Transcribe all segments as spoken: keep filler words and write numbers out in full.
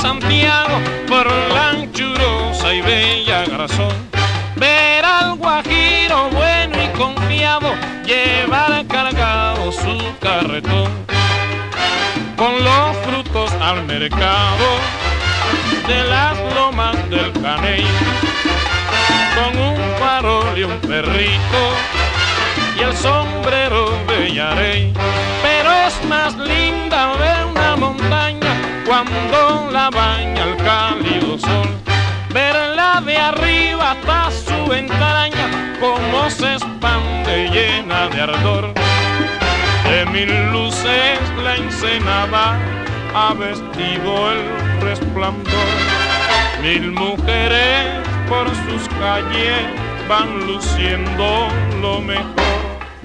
Santiago por la anchurosa y bella Garzón. Ver al guajiro bueno y confiado llevar cargado su carretón con los frutos al mercado de las lomas del Caney, con un farol y un perrito y el sombrero de Yarey. Pero es más linda ver una montaña cuando la baña el cálido sol, verla de arriba hasta su entraña, como se expande llena de ardor. De mil luces la ensenada ha vestido el resplandor, mil mujeres por sus calles van luciendo lo mejor.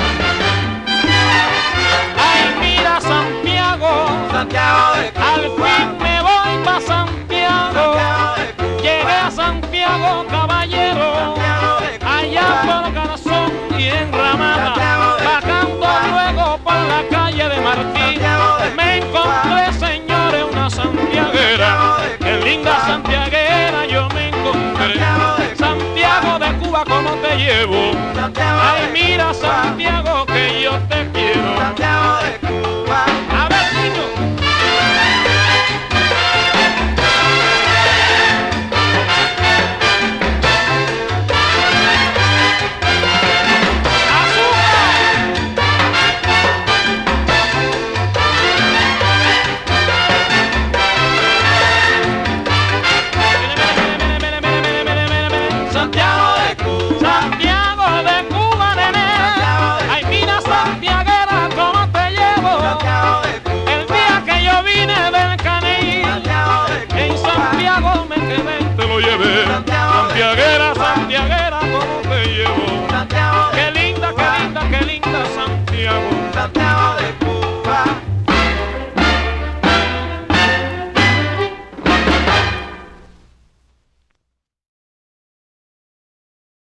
Ay, mira Santiago, Santiago de Cuba, al fin me voy pa' Santiago. Santiago de Cuba, Llegué a Santiago, caballero, Santiago de Cuba, allá por Garzón y en Ramada, Santiago de bajando Cuba, luego por la calle de Martín. Santiago de Me encontré, señores, una santiaguera, qué linda santiaguera yo me encontré. Santiago de Cuba, ¿cómo te llevo? Santiago Ay, de mira Cuba, Santiago, que yo te quiero. Santiago de Cuba. A ver, niño. Santiago de Cuba, Santiago de Cuba, nene. Ay, mira santiaguera, ¿cómo te llevo? Santiago de Cuba, El día que yo vine del Caney, Santiago de Cuba, en Santiago me quedé, te lo llevé. Santiaguera, santiaguera, ¿cómo te llevo? Santiago de Qué linda, qué linda, qué linda Santiago. Santiago